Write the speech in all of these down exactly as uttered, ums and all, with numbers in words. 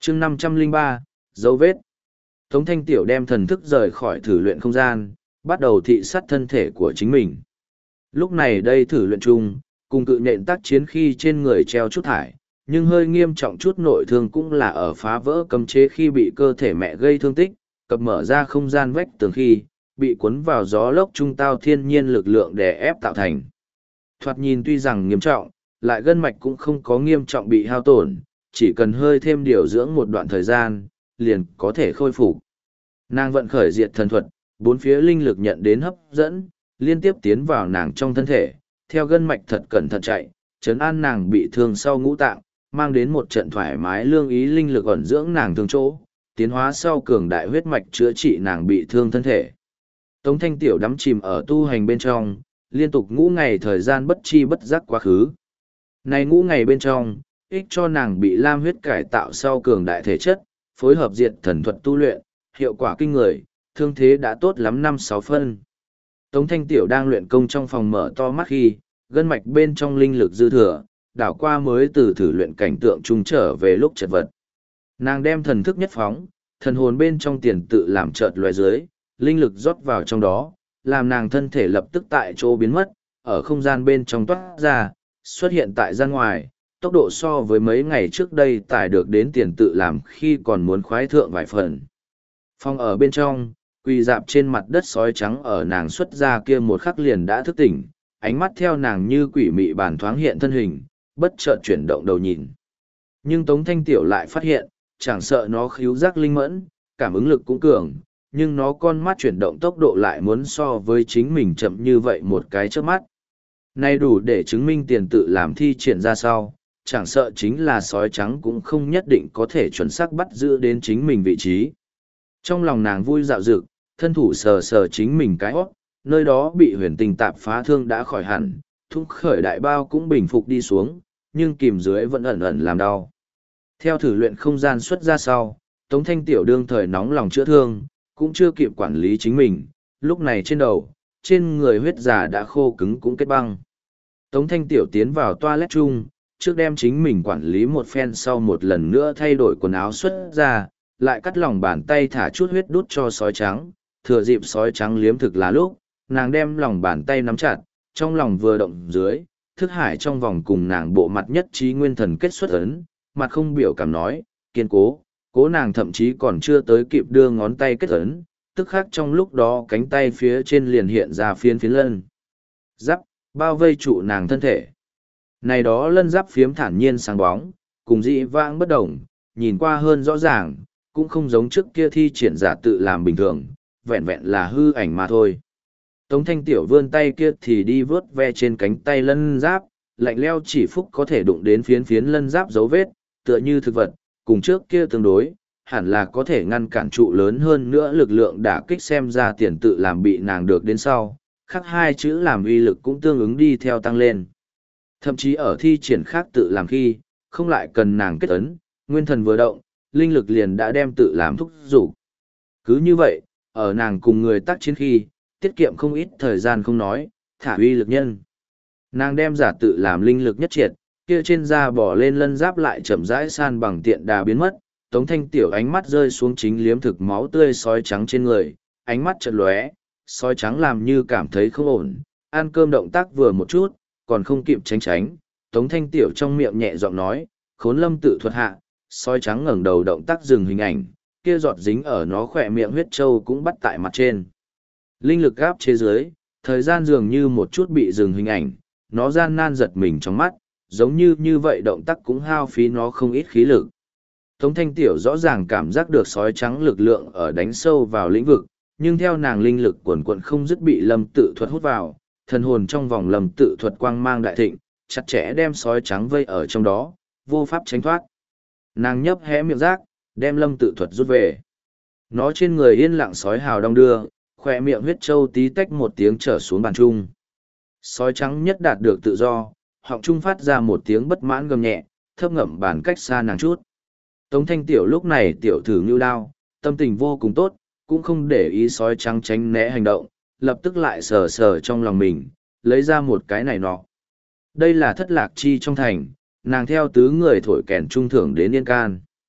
chương năm trăm lẻ ba, dấu vết. Tống Thanh Tiểu đem thần thức rời khỏi thử luyện không gian, bắt đầu thị sát thân thể của chính mình. Lúc này đây thử luyện chung, cùng cự nện tác chiến khi trên người treo chút thải, nhưng hơi nghiêm trọng chút nội thương cũng là ở phá vỡ cấm chế khi bị cơ thể mẹ gây thương tích, cập mở ra không gian vách tường khi, bị cuốn vào gió lốc trung tao thiên nhiên lực lượng đè ép tạo thành. Thoạt nhìn tuy rằng nghiêm trọng, lại gân mạch cũng không có nghiêm trọng bị hao tổn, chỉ cần hơi thêm điều dưỡng một đoạn thời gian, liền có thể khôi phục. Nàng vận khởi diệt thần thuật, bốn phía linh lực nhận đến hấp dẫn, liên tiếp tiến vào nàng trong thân thể, theo gân mạch thật cẩn thận chạy, trấn an nàng bị thương sau ngũ tạng, mang đến một trận thoải mái lương ý linh lực ẩn dưỡng nàng thương chỗ, tiến hóa sau cường đại huyết mạch chữa trị nàng bị thương thân thể. Tống Thanh Tiểu đắm chìm ở tu hành bên trong, liên tục ngũ ngày thời gian bất chi bất giác quá khứ. Này ngũ ngày bên trong, ích cho nàng bị lam huyết cải tạo sau cường đại thể chất, phối hợp diệt thần thuật tu luyện, hiệu quả kinh người, thương thế đã tốt lắm năm sáu phân. Tống Thanh Tiểu đang luyện công trong phòng mở to mắt khi, gân mạch bên trong linh lực dư thừa, đảo qua mới từ thử luyện cảnh tượng trung trở về lúc chật vật. Nàng đem thần thức nhất phóng, thần hồn bên trong tiền tự làm chợt loài dưới, linh lực rót vào trong đó, làm nàng thân thể lập tức tại chỗ biến mất, ở không gian bên trong toát ra, xuất hiện tại gian ngoài, tốc độ so với mấy ngày trước đây tải được đến tiền tự làm khi còn muốn khoái thượng vài phần. Phòng ở bên trong, quỳ dạp trên mặt đất sói trắng ở nàng xuất ra kia một khắc liền đã thức tỉnh, ánh mắt theo nàng như quỷ mị bản thoáng hiện thân hình, bất chợt chuyển động đầu nhìn. Nhưng Tống Thanh Tiểu lại phát hiện, chẳng sợ nó khíu giác linh mẫn, cảm ứng lực cũng cường, nhưng nó con mắt chuyển động tốc độ lại muốn so với chính mình chậm như vậy một cái trước mắt. Này đủ để chứng minh tiền tự làm thi triển ra sau, chẳng sợ chính là sói trắng cũng không nhất định có thể chuẩn xác bắt giữ đến chính mình vị trí. Trong lòng nàng vui dạo dực, thân thủ sờ sờ chính mình cái hót, nơi đó bị huyền tình tạp phá thương đã khỏi hẳn, thung khởi đại bao cũng bình phục đi xuống, nhưng kìm dưới vẫn ẩn ẩn làm đau. Theo thử luyện không gian xuất ra sau, Tống Thanh Tiểu đương thời nóng lòng chữa thương, cũng chưa kịp quản lý chính mình, lúc này trên đầu, trên người huyết giả đã khô cứng cũng kết băng. Tống Thanh Tiểu tiến vào toilet chung, trước đem chính mình quản lý một phen sau một lần nữa thay đổi quần áo xuất ra, lại cắt lòng bàn tay thả chút huyết đút cho sói trắng, thừa dịp sói trắng liếm thực là lúc, nàng đem lòng bàn tay nắm chặt, trong lòng vừa động dưới, thức hải trong vòng cùng nàng bộ mặt nhất trí nguyên thần kết xuất ấn, mặt không biểu cảm nói, kiên cố, cố nàng thậm chí còn chưa tới kịp đưa ngón tay kết ấn, tức khắc trong lúc đó cánh tay phía trên liền hiện ra phiến phiến lân. Giáp, bao vây trụ nàng thân thể. Này đó lân giáp phiếm thản nhiên sáng bóng, cùng dị vãng bất đồng, nhìn qua hơn rõ ràng, cũng không giống trước kia thi triển giả tự làm bình thường, vẹn vẹn là hư ảnh mà thôi. Tống Thanh Tiểu vươn tay kia thì đi vớt ve trên cánh tay lân giáp, lạnh leo chỉ phúc có thể đụng đến phiến phiến lân giáp dấu vết, tựa như thực vật, cùng trước kia tương đối, hẳn là có thể ngăn cản trụ lớn hơn nữa lực lượng đả kích xem ra tiền tự làm bị nàng được đến sau, khắc hai chữ làm uy lực cũng tương ứng đi theo tăng lên. Thậm chí ở thi triển khác tự làm khi, không lại cần nàng kết ấn, nguyên thần vừa động, linh lực liền đã đem tự làm thúc dục. Cứ như vậy, ở nàng cùng người tác chiến khi, tiết kiệm không ít thời gian không nói, thả uy lực nhân. Nàng đem giả tự làm linh lực nhất triệt, kia trên da bỏ lên lân giáp lại chậm rãi san bằng tiện đà biến mất, Tống Thanh Tiểu ánh mắt rơi xuống chính liếm thực máu tươi sói trắng trên người, ánh mắt chợt lóe, sói trắng làm như cảm thấy không ổn, ăn cơm động tác vừa một chút, còn không kịp tránh tránh, Tống Thanh Tiểu trong miệng nhẹ giọng nói, Khốn Lâm tự thuật hạ, sói trắng ngẩng đầu động tác dừng hình ảnh, kia giọt dính ở nó khỏe miệng huyết trâu cũng bắt tại mặt trên. Linh lực gáp chế dưới, thời gian dường như một chút bị dừng hình ảnh, nó gian nan giật mình trong mắt, giống như như vậy động tác cũng hao phí nó không ít khí lực. Tống Thanh Tiểu rõ ràng cảm giác được sói trắng lực lượng ở đánh sâu vào lĩnh vực, nhưng theo nàng linh lực quần quận không dứt bị lâm tự thuật hút vào, thần hồn trong vòng lâm tự thuật quang mang đại thịnh, chặt chẽ đem sói trắng vây ở trong đó, vô pháp tránh thoát. Nàng nhấp hé miệng rác, đem lâm tự thuật rút về. Nó trên người yên lặng sói hào đong đưa, khỏe miệng huyết trâu tí tách một tiếng trở xuống bàn trung. Sói trắng nhất đạt được tự do, họng trung phát ra một tiếng bất mãn gầm nhẹ, thấp ngậm bàn cách xa nàng chút. Tống Thanh Tiểu lúc này tiểu thử ngưu đao, tâm tình vô cùng tốt, cũng không để ý sói trắng tránh né hành động, lập tức lại sờ sờ trong lòng mình, lấy ra một cái này nọ. Đây là thất lạc chi trong thành, nàng theo tứ người thổi kèn trung thưởng đến yên can.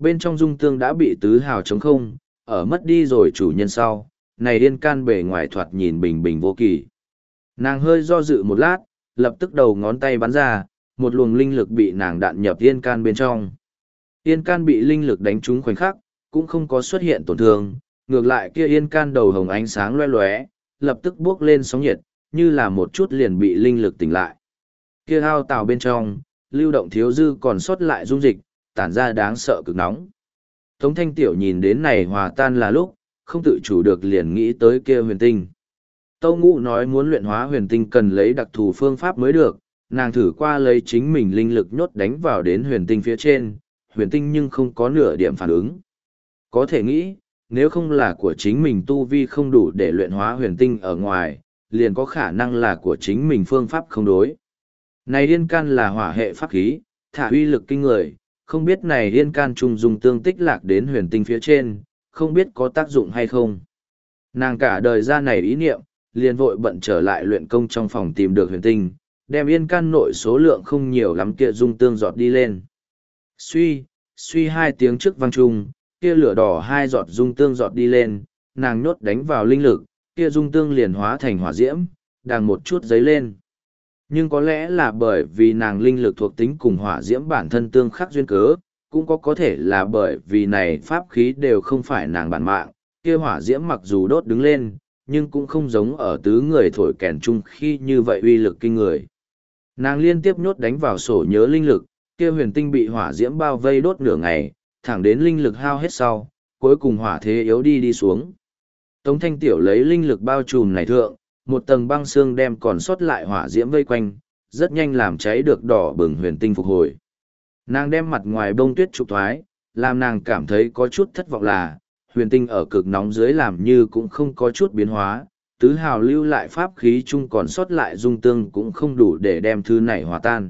Bên trong dung tương đã bị tứ hào trống không, ở mất đi rồi chủ nhân sau, này yên can bề ngoài thoạt nhìn bình bình vô kỳ. Nàng hơi do dự một lát, lập tức đầu ngón tay bắn ra, một luồng linh lực bị nàng đạn nhập yên can bên trong. Yên can bị linh lực đánh trúng khoảnh khắc, cũng không có xuất hiện tổn thương, ngược lại kia yên can đầu hồng ánh sáng loe loé, lập tức bước lên sóng nhiệt, như là một chút liền bị linh lực tỉnh lại. Kia ao tàu bên trong, lưu động thiếu dư còn sót lại dung dịch, tản ra đáng sợ cực nóng. Tống Thanh Tiểu nhìn đến này hòa tan là lúc, không tự chủ được liền nghĩ tới kia huyền tinh. Tâu Ngũ nói muốn luyện hóa huyền tinh cần lấy đặc thù phương pháp mới được, nàng thử qua lấy chính mình linh lực nhốt đánh vào đến huyền tinh phía trên, huyền tinh nhưng không có nửa điểm phản ứng. Có thể nghĩ, nếu không là của chính mình tu vi không đủ để luyện hóa huyền tinh ở ngoài, liền có khả năng là của chính mình phương pháp không đối. Này điên can là hỏa hệ pháp khí, thả uy lực kinh người, không biết này điên can trùng dùng tương tích lạc đến huyền tinh phía trên, không biết có tác dụng hay không. Nàng cả đời ra này ý niệm, liền vội bận trở lại luyện công trong phòng tìm được huyền tinh, đem yên can nội số lượng không nhiều lắm kia dung tương giọt đi lên. Suy, suy hai tiếng trước vang trung, kia lửa đỏ hai giọt dung tương giọt đi lên, nàng nhốt đánh vào linh lực, kia dung tương liền hóa thành hỏa diễm, đang một chút giấy lên. Nhưng có lẽ là bởi vì nàng linh lực thuộc tính cùng hỏa diễm bản thân tương khắc duyên cớ, cũng có có thể là bởi vì này pháp khí đều không phải nàng bản mạng, kia hỏa diễm mặc dù đốt đứng lên, nhưng cũng không giống ở tứ người thổi kèn chung khi như vậy uy lực kinh người. Nàng liên tiếp nhốt đánh vào sổ nhớ linh lực, kia huyền tinh bị hỏa diễm bao vây đốt nửa ngày, thẳng đến linh lực hao hết sau, cuối cùng hỏa thế yếu đi đi xuống. Tống Thanh Tiểu lấy linh lực bao trùm này thượng, một tầng băng xương đem còn sót lại hỏa diễm vây quanh, rất nhanh làm cháy được đỏ bừng huyền tinh phục hồi. Nàng đem mặt ngoài bông tuyết trục thoái, làm nàng cảm thấy có chút thất vọng là, huyền tinh ở cực nóng dưới làm như cũng không có chút biến hóa, tứ hào lưu lại pháp khí chung còn sót lại dung tương cũng không đủ để đem thứ này hòa tan.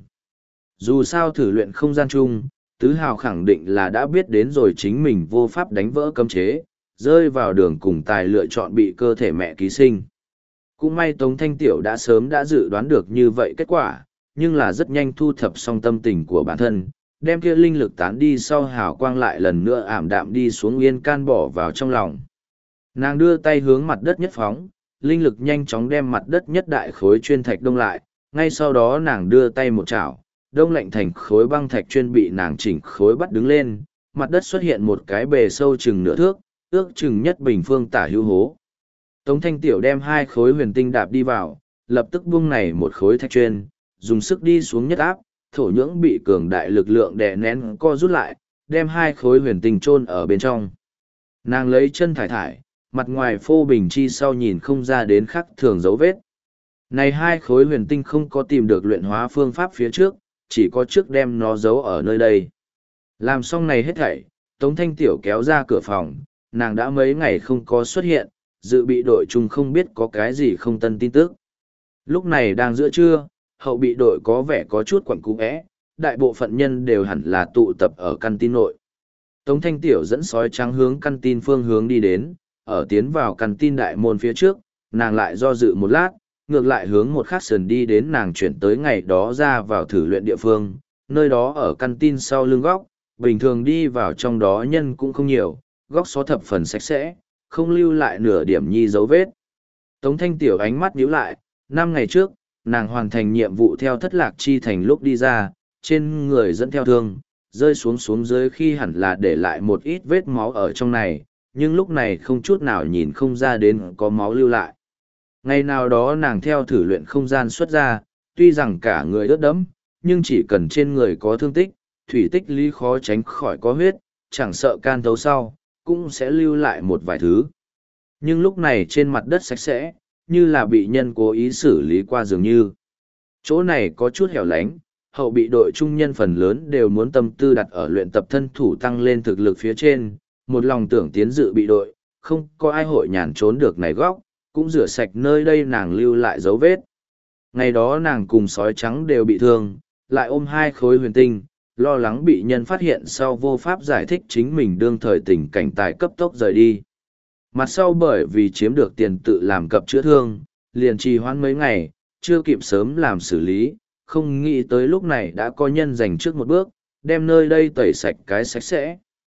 Dù sao thử luyện không gian chung, tứ hào khẳng định là đã biết đến rồi chính mình vô pháp đánh vỡ cấm chế, rơi vào đường cùng tài lựa chọn bị cơ thể mẹ ký sinh. Cũng may Tống Thanh Tiểu đã sớm đã dự đoán được như vậy kết quả, nhưng là rất nhanh thu thập xong tâm tình của bản thân, đem kia linh lực tán đi sau hào quang lại lần nữa ảm đạm đi xuống yên can bỏ vào trong lòng. Nàng đưa tay hướng mặt đất nhất phóng, linh lực nhanh chóng đem mặt đất nhất đại khối chuyên thạch đông lại, ngay sau đó nàng đưa tay một chảo, đông lạnh thành khối băng thạch chuyên bị nàng chỉnh khối bắt đứng lên, mặt đất xuất hiện một cái bề sâu chừng nửa thước, ước chừng nhất bình phương tả hữu hố. Tống Thanh Tiểu đem hai khối huyền tinh đạp đi vào, lập tức buông này một khối thạch chuyên, dùng sức đi xuống nhất áp, thổ nhưỡng bị cường đại lực lượng đè nén co rút lại, đem hai khối huyền tinh chôn ở bên trong. Nàng lấy chân thải thải, mặt ngoài phô bình chi sau nhìn không ra đến khắc thường dấu vết. Này hai khối huyền tinh không có tìm được luyện hóa phương pháp phía trước, chỉ có trước đem nó giấu ở nơi đây. Làm xong này hết thảy, Tống Thanh Tiểu kéo ra cửa phòng, nàng đã mấy ngày không có xuất hiện, dự bị đội chung không biết có cái gì không tân tin tức. Lúc này đang giữa trưa, hậu bị đội có vẻ có chút quẩn cú ẽ, đại bộ phận nhân đều hẳn là tụ tập ở căn tin nội. Tống Thanh Tiểu dẫn sói trắng hướng căn tin phương hướng đi đến, ở tiến vào căn tin đại môn phía trước, nàng lại do dự một lát, ngược lại hướng một khắc sườn đi đến nàng chuyển tới ngày đó ra vào thử luyện địa phương, nơi đó ở căn tin sau lưng góc, bình thường đi vào trong đó nhân cũng không nhiều, góc xó thập phần sạch sẽ, không lưu lại nửa điểm nhi dấu vết. Tống Thanh Tiểu ánh mắt nhíu lại, năm ngày trước, nàng hoàn thành nhiệm vụ theo thất lạc chi thành lúc đi ra, trên người dẫn theo thương, rơi xuống xuống dưới khi hẳn là để lại một ít vết máu ở trong này, nhưng lúc này không chút nào nhìn không ra đến có máu lưu lại. Ngày nào đó nàng theo thử luyện không gian xuất ra, tuy rằng cả người ướt đẫm, nhưng chỉ cần trên người có thương tích, thủy tích lý khó tránh khỏi có huyết, chẳng sợ can thấu sau, cũng sẽ lưu lại một vài thứ. Nhưng lúc này trên mặt đất sạch sẽ, như là bị nhân cố ý xử lý qua dường như. Chỗ này có chút hẻo lánh, hậu bị đội trung nhân phần lớn đều muốn tâm tư đặt ở luyện tập thân thủ tăng lên thực lực phía trên, một lòng tưởng tiến dự bị đội, không có ai hội nhàn trốn được này góc, cũng rửa sạch nơi đây nàng lưu lại dấu vết. Ngày đó nàng cùng sói trắng đều bị thương, lại ôm hai khối huyền tinh, lo lắng bị nhân phát hiện sau vô pháp giải thích chính mình đương thời tình cảnh tài cấp tốc rời đi. Mặt sau bởi vì chiếm được tiền tự làm cập chữa thương, liền trì hoãn mấy ngày, chưa kịp sớm làm xử lý, không nghĩ tới lúc này đã có nhân giành trước một bước, đem nơi đây tẩy sạch cái sạch sẽ.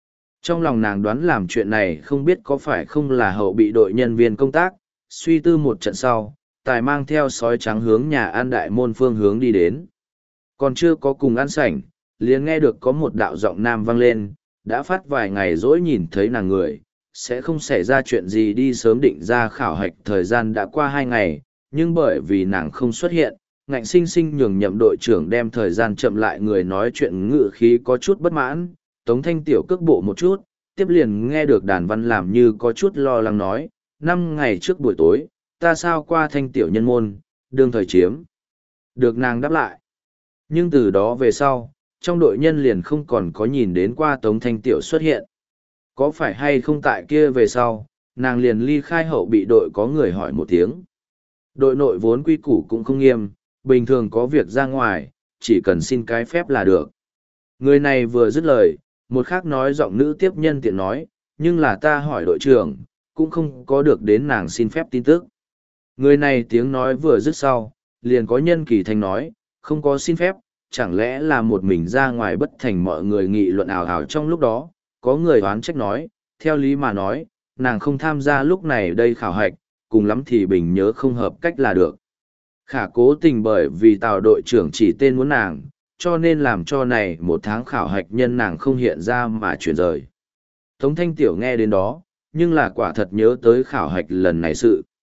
Trong lòng nàng đoán làm chuyện này không biết có phải không là hậu bị đội nhân viên công tác, suy tư một trận sau, tài mang theo sói trắng hướng nhà an đại môn phương hướng đi đến. Còn chưa có cùng ăn sảnh, liền nghe được có một đạo giọng nam vang lên, đã phát vài ngày dỗi nhìn thấy nàng người, sẽ không xảy ra chuyện gì đi sớm định ra khảo hạch thời gian đã qua hai ngày, nhưng bởi vì nàng không xuất hiện, ngạnh sinh sinh nhường nhậm đội trưởng đem thời gian chậm lại người nói chuyện ngự khí có chút bất mãn, Tống Thanh Tiểu cước bộ một chút, tiếp liền nghe được đàn văn làm như có chút lo lắng nói, năm ngày trước buổi tối, ta sao qua Thanh Tiểu nhân môn, đương thời chiếm. Được nàng đáp lại. Nhưng từ đó về sau, trong đội nhân liền không còn có nhìn đến qua Tống Thanh Tiểu xuất hiện. Có phải hay không tại kia về sau, nàng liền ly khai hậu bị đội có người hỏi một tiếng. Đội nội vốn quy củ cũng không nghiêm, bình thường có việc ra ngoài, chỉ cần xin cái phép là được. Người này vừa dứt lời, một khác nói giọng nữ tiếp nhân tiện nói, nhưng là ta hỏi đội trưởng, cũng không có được đến nàng xin phép tin tức. Người này tiếng nói vừa dứt sau, liền có nhân kỳ thanh nói, không có xin phép, chẳng lẽ là một mình ra ngoài bất thành mọi người nghị luận ảo ảo trong lúc đó, có người oán trách nói, theo lý mà nói, nàng không tham gia lúc này đây khảo hạch, cùng lắm thì bình nhớ không hợp cách là được. Khả cố tình bởi vì tào đội trưởng chỉ tên muốn nàng, cho nên làm cho này một tháng khảo hạch nhân nàng không hiện ra mà chuyển rời. Tống Thanh Tiểu nghe đến đó, nhưng là quả thật nhớ tới khảo hạch lần này sự.